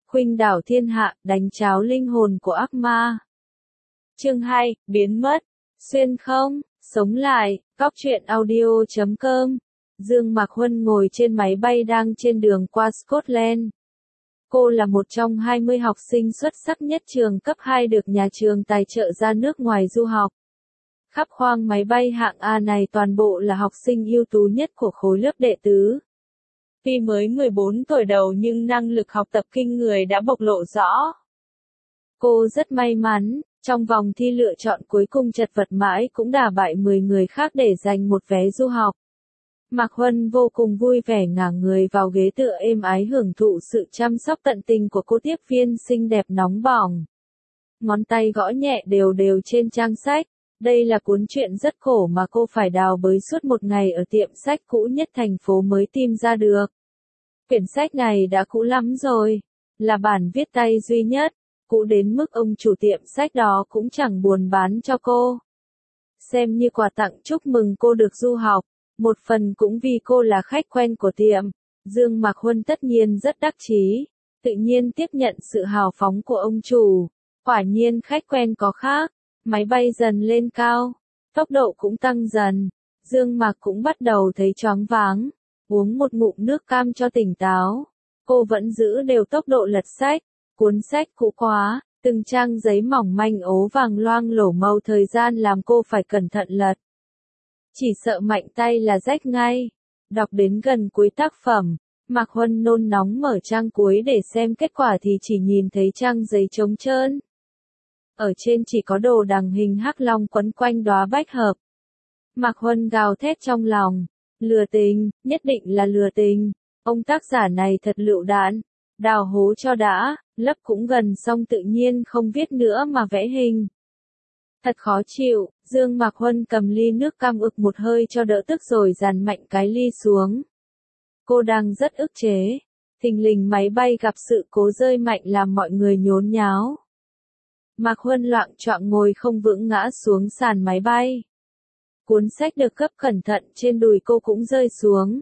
khuynh đảo thiên hạ, đánh tráo linh hồn của ác ma. Chương 2, biến mất, xuyên không, sống lại, góc truyện audio.com. Dương Mạc Huân ngồi trên máy bay đang trên đường qua Scotland. Cô là một trong 20 học sinh xuất sắc nhất trường cấp 2 được nhà trường tài trợ ra nước ngoài du học. Khắp khoang máy bay hạng A này toàn bộ là học sinh ưu tú nhất của khối lớp đệ tứ. Tuy mới 14 tuổi đầu nhưng năng lực học tập kinh người đã bộc lộ rõ. Cô rất may mắn, trong vòng thi lựa chọn cuối cùng chật vật mãi cũng đả bại 10 người khác để giành một vé du học. Mạc Huân vô cùng vui vẻ ngả người vào ghế tựa êm ái hưởng thụ sự chăm sóc tận tình của cô tiếp viên xinh đẹp nóng bỏng. Ngón tay gõ nhẹ đều đều trên trang sách. Đây là cuốn truyện rất khổ mà cô phải đào bới suốt một ngày ở tiệm sách cũ nhất thành phố mới tìm ra được. Quyển sách này đã cũ lắm rồi, là bản viết tay duy nhất, cũ đến mức ông chủ tiệm sách đó cũng chẳng buồn bán cho cô. Xem như quà tặng chúc mừng cô được du học, một phần cũng vì cô là khách quen của tiệm, Dương Mạc Huân tất nhiên rất đắc chí, tự nhiên tiếp nhận sự hào phóng của ông chủ, quả nhiên khách quen có khác. Máy bay dần lên cao, tốc độ cũng tăng dần, Dương Mạc cũng bắt đầu thấy choáng váng, uống một ngụm nước cam cho tỉnh táo. Cô vẫn giữ đều tốc độ lật sách, cuốn sách cũ quá, từng trang giấy mỏng manh ố vàng loang lổ màu thời gian làm cô phải cẩn thận lật. Chỉ sợ mạnh tay là rách ngay. Đọc đến gần cuối tác phẩm, Mạc Huân nôn nóng mở trang cuối để xem kết quả thì chỉ nhìn thấy trang giấy trống trơn. Ở trên chỉ có đồ đằng hình hắc long quấn quanh đóa bách hợp. Mạc Huân gào thét trong lòng, lừa tình, nhất định là lừa tình, ông tác giả này thật lựu đạn, đào hố cho đã, lấp cũng gần xong tự nhiên không viết nữa mà vẽ hình. Thật khó chịu, Dương Mạc Huân cầm ly nước cam ực một hơi cho đỡ tức rồi dàn mạnh cái ly xuống. Cô đang rất ức chế, thình lình máy bay gặp sự cố rơi mạnh làm mọi người nhốn nháo. Mạc Huân loạng choạng ngồi không vững ngã xuống sàn máy bay. Cuốn sách được gấp cẩn thận trên đùi cô cũng rơi xuống.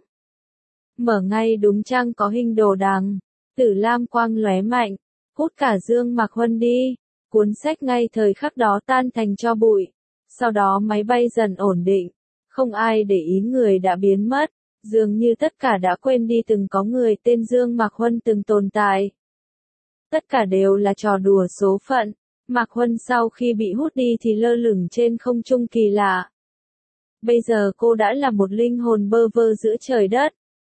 Mở ngay đúng trang có hình đồ đằng, tử lam quang lóe mạnh, hút cả Dương Mạc Huân đi. Cuốn sách ngay thời khắc đó tan thành tro bụi. Sau đó máy bay dần ổn định, không ai để ý người đã biến mất, dường như tất cả đã quên đi từng có người tên Dương Mạc Huân từng tồn tại. Tất cả đều là trò đùa số phận. Mạc Huân sau khi bị hút đi thì lơ lửng trên không trung kỳ lạ. Bây giờ cô đã là một linh hồn bơ vơ giữa trời đất.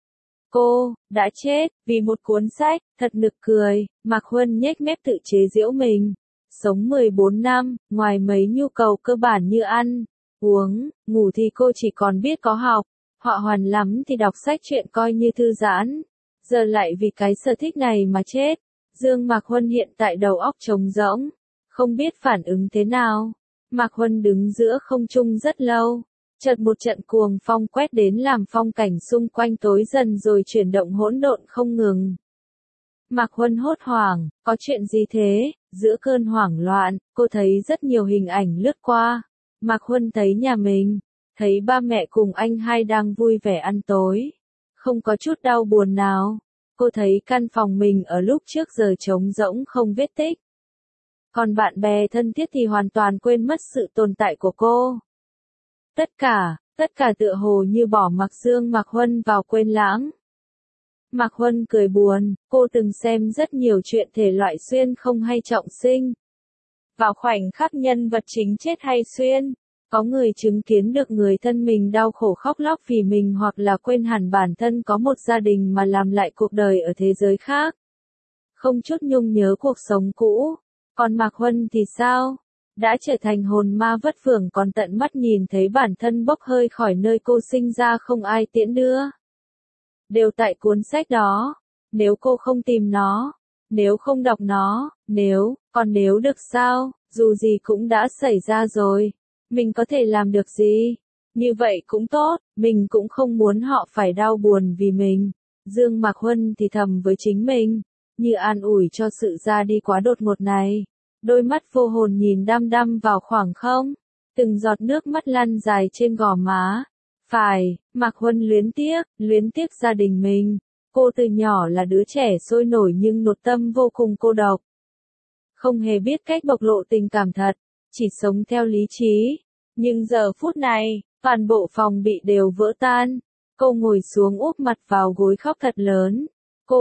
Cô đã chết vì một cuốn sách, thật nực cười. Mạc Huân nhếch mép tự chế giễu mình. Sống 14 năm, ngoài mấy nhu cầu cơ bản như ăn, uống, ngủ thì cô chỉ còn biết có học, họa hoàn lắm thì đọc sách truyện coi như thư giãn. Giờ lại vì cái sở thích này mà chết. Dương Mạc Huân hiện tại đầu óc trống rỗng, không biết phản ứng thế nào. Mạc Huân đứng giữa không trung rất lâu, chợt một trận cuồng phong quét đến làm phong cảnh xung quanh tối dần rồi chuyển động hỗn độn không ngừng. Mạc Huân hốt hoảng, có chuyện gì thế? Giữa cơn hoảng loạn, cô thấy rất nhiều hình ảnh lướt qua. Mạc Huân thấy nhà mình, thấy ba mẹ cùng anh hai đang vui vẻ ăn tối, không có chút đau buồn nào. Cô thấy căn phòng mình ở lúc trước giờ trống rỗng không vết tích. Còn bạn bè thân thiết thì hoàn toàn quên mất sự tồn tại của cô. Tất cả tựa hồ như bỏ mặc Dương Mạc Huân vào quên lãng. Mạc Huân cười buồn, cô từng xem rất nhiều chuyện thể loại xuyên không hay trọng sinh. Vào khoảnh khắc nhân vật chính chết hay xuyên, có người chứng kiến được người thân mình đau khổ khóc lóc vì mình hoặc là quên hẳn bản thân có một gia đình mà làm lại cuộc đời ở thế giới khác. Không chút nhung nhớ cuộc sống cũ. Còn Mạc Huân thì sao? Đã trở thành hồn ma vất vưởng còn tận mắt nhìn thấy bản thân bốc hơi khỏi nơi cô sinh ra không ai tiễn đưa. Đều tại cuốn sách đó. Nếu cô không tìm nó, nếu không đọc nó, còn nếu được sao, dù gì cũng đã xảy ra rồi. Mình có thể làm được gì? Như vậy cũng tốt, mình cũng không muốn họ phải đau buồn vì mình. Dương Mạc Huân thì thầm với chính mình, như an ủi cho sự ra đi quá đột ngột này. Đôi mắt vô hồn nhìn đăm đăm vào khoảng không, từng giọt nước mắt lăn dài trên gò má. Phải, Mạc Huân luyến tiếc gia đình mình. Cô từ nhỏ là đứa trẻ sôi nổi nhưng nội tâm vô cùng cô độc. Không hề biết cách bộc lộ tình cảm thật, chỉ sống theo lý trí. Nhưng giờ phút này, toàn bộ phòng bị đều vỡ tan. Cô ngồi xuống úp mặt vào gối khóc thật lớn. Cô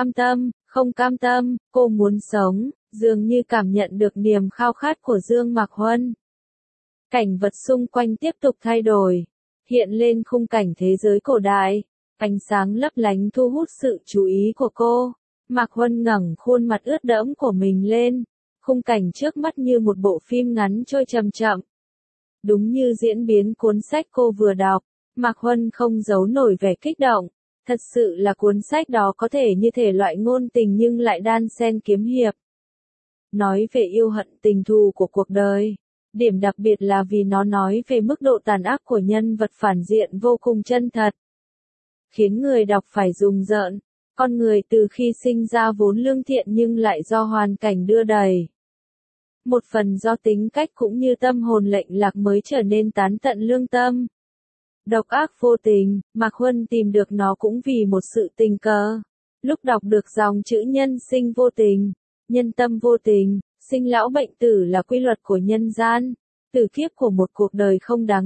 không cam tâm, cô muốn sống, dường như cảm nhận được niềm khao khát của Dương Mạc Huân. Cảnh vật xung quanh tiếp tục thay đổi, hiện lên khung cảnh thế giới cổ đại, ánh sáng lấp lánh thu hút sự chú ý của cô. Mạc Huân ngẩng khuôn mặt ướt đẫm của mình lên, khung cảnh trước mắt như một bộ phim ngắn trôi chậm chậm. Đúng như diễn biến cuốn sách cô vừa đọc, Mạc Huân không giấu nổi vẻ kích động. Thật sự là cuốn sách đó có thể như thể loại ngôn tình nhưng lại đan xen kiếm hiệp. Nói về yêu hận tình thù của cuộc đời. Điểm đặc biệt là vì nó nói về mức độ tàn ác của nhân vật phản diện vô cùng chân thật. Khiến người đọc phải rùng rợn. Con người từ khi sinh ra vốn lương thiện nhưng lại do hoàn cảnh đưa đẩy. Một phần do tính cách cũng như tâm hồn lệch lạc mới trở nên tán tận lương tâm. Độc ác vô tình, Mạc Huân tìm được nó cũng vì một sự tình cờ. Lúc đọc được dòng chữ nhân sinh vô tình, nhân tâm vô tình, sinh lão bệnh tử là quy luật của nhân gian, tử kiếp của một cuộc đời không đáng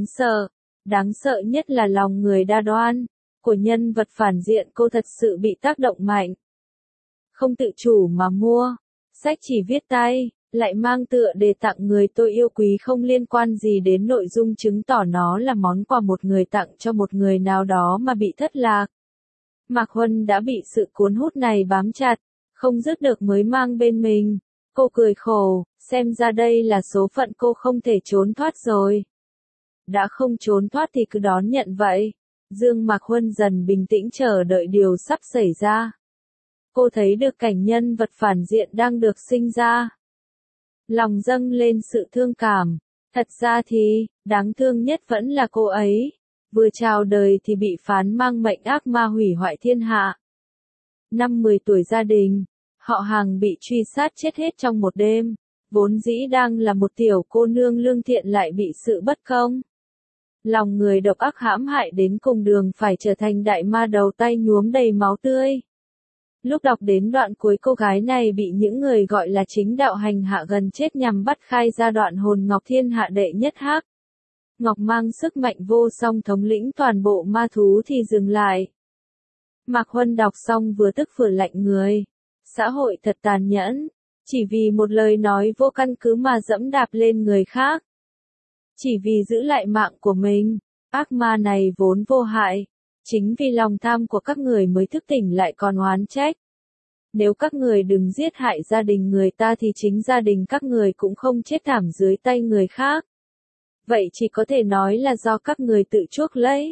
sợ nhất là lòng người đa đoan, của nhân vật phản diện. Cô thật sự bị tác động mạnh. Không tự chủ mà mua, sách chỉ viết tay, lại mang tựa đề tặng người tôi yêu quý không liên quan gì đến nội dung chứng tỏ nó là món quà một người tặng cho một người nào đó mà bị thất lạc. Mạc Huân đã bị sự cuốn hút này bám chặt, không dứt được mới mang bên mình. Cô cười khổ, xem ra đây là số phận cô không thể trốn thoát rồi. Đã không trốn thoát thì cứ đón nhận vậy. Dương Mạc Huân dần bình tĩnh chờ đợi điều sắp xảy ra. Cô thấy được cảnh nhân vật phản diện đang được sinh ra. Lòng dâng lên sự thương cảm. Thật ra thì, đáng thương nhất vẫn là cô ấy. Vừa chào đời thì bị phán mang mệnh ác ma hủy hoại thiên hạ. Năm 10 tuổi gia đình, họ hàng bị truy sát chết hết trong một đêm. Vốn dĩ đang là một tiểu cô nương lương thiện lại bị sự bất công. Lòng người độc ác hãm hại đến cùng đường phải trở thành đại ma đầu tay nhuốm đầy máu tươi. Lúc đọc đến đoạn cuối cô gái này bị những người gọi là chính đạo hành hạ gần chết nhằm bắt khai ra đoạn hồn Ngọc thiên hạ đệ nhất hắc. Ngọc mang sức mạnh vô song thống lĩnh toàn bộ ma thú thì dừng lại. Mạc Huân đọc xong vừa tức vừa lạnh người. Xã hội thật tàn nhẫn, chỉ vì một lời nói vô căn cứ mà dẫm đạp lên người khác. Chỉ vì giữ lại mạng của mình, ác ma này vốn vô hại. Chính vì lòng tham của các người mới thức tỉnh lại còn oán trách. Nếu các người đừng giết hại gia đình người ta thì chính gia đình các người cũng không chết thảm dưới tay người khác. Vậy chỉ có thể nói là do các người tự chuốc lấy.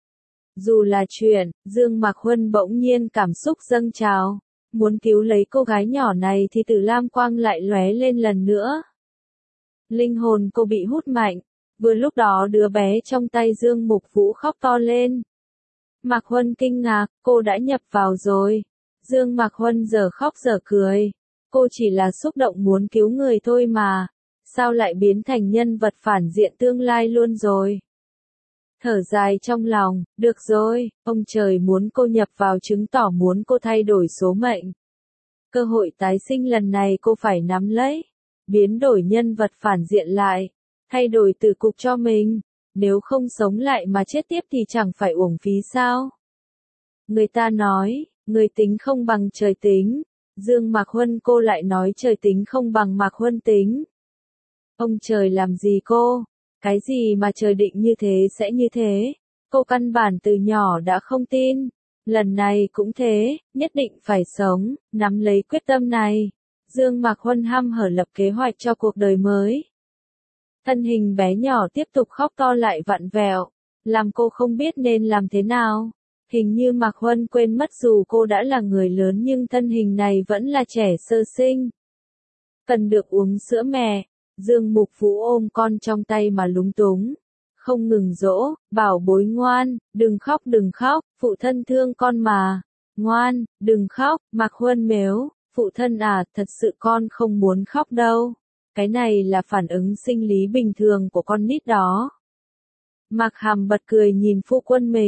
Dù là chuyện, Dương Mạc Huân bỗng nhiên cảm xúc dâng trào. Muốn cứu lấy cô gái nhỏ này thì Tử Lam Quang lại lóe lên lần nữa. Linh hồn cô bị hút mạnh. Vừa lúc đó đứa bé trong tay Dương Mục Vũ khóc to lên. Mạc Huân kinh ngạc, cô đã nhập vào rồi. Dương Mạc Huân giờ khóc giờ cười. Cô chỉ là xúc động muốn cứu người thôi mà. Sao lại biến thành nhân vật phản diện tương lai luôn rồi? Thở dài trong lòng, được rồi, ông trời muốn cô nhập vào chứng tỏ muốn cô thay đổi số mệnh. Cơ hội tái sinh lần này cô phải nắm lấy. Biến đổi nhân vật phản diện lại. Thay đổi từ cục cho mình. Nếu không sống lại mà chết tiếp thì chẳng phải uổng phí sao? Người ta nói, người tính không bằng trời tính. Dương Mạc Huân cô lại nói trời tính không bằng Mạc Huân tính. Ông trời làm gì cô? Cái gì mà trời định như thế sẽ như thế? Cô căn bản từ nhỏ đã không tin. Lần này cũng thế, nhất định phải sống, nắm lấy quyết tâm này. Dương Mạc Huân hăm hở lập kế hoạch cho cuộc đời mới. Thân hình bé nhỏ tiếp tục khóc to lại vặn vẹo, làm cô không biết nên làm thế nào. Hình như Mạc Huân quên mất dù cô đã là người lớn nhưng thân hình này vẫn là trẻ sơ sinh. Cần được uống sữa mẹ, Dương Mục Vũ ôm con trong tay mà lúng túng. Không ngừng dỗ, bảo bối ngoan, đừng khóc, phụ thân thương con mà. Ngoan, đừng khóc, Mạc Huân mếu, phụ thân à, thật sự con không muốn khóc đâu. Cái này là phản ứng sinh lý bình thường của con nít đó. Mạc Hàm bật cười nhìn phu quân mình.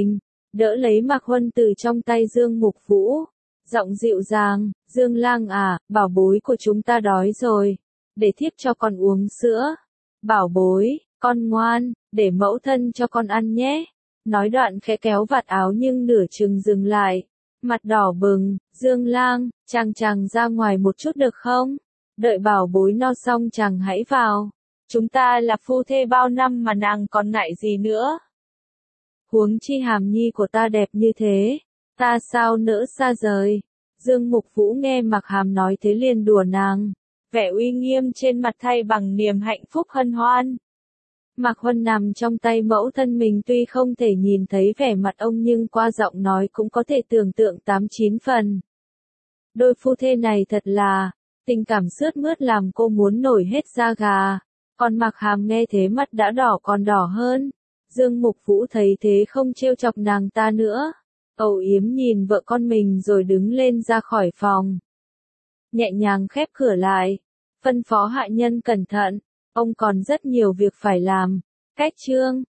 đỡ lấy Mạc Huân từ trong tay Dương Mục Vũ. Giọng dịu dàng, Dương Lang à, bảo bối của chúng ta đói rồi, để thiếp cho con uống sữa. Bảo bối, con ngoan, để mẫu thân cho con ăn nhé. Nói đoạn khẽ kéo vạt áo nhưng nửa chừng dừng lại. Mặt đỏ bừng, Dương Lang, chàng ra ngoài một chút được không? Đợi bảo bối no xong chàng hãy vào. Chúng ta là phu thê bao năm mà nàng còn ngại gì nữa. Huống chi Hàm Nhi của ta đẹp như thế, ta sao nỡ xa rời. Dương Mục Vũ nghe Mạc Hàm nói thế liền đùa nàng, vẻ uy nghiêm trên mặt thay bằng niềm hạnh phúc hân hoan. Mạc Huân nằm trong tay mẫu thân mình tuy không thể nhìn thấy vẻ mặt ông nhưng qua giọng nói cũng có thể tưởng tượng 8-9 phần. Đôi phu thê này thật là, tình cảm sướt mướt làm cô muốn nổi hết da gà. Còn Mạc Hàm nghe thế mắt đã đỏ còn đỏ hơn. Dương Mục Vũ thấy thế không trêu chọc nàng ta nữa. Âu yếm nhìn vợ con mình rồi đứng lên ra khỏi phòng. Nhẹ nhàng khép cửa lại. Phân phó hạ nhân cẩn thận. Ông còn rất nhiều việc phải làm. Cách chương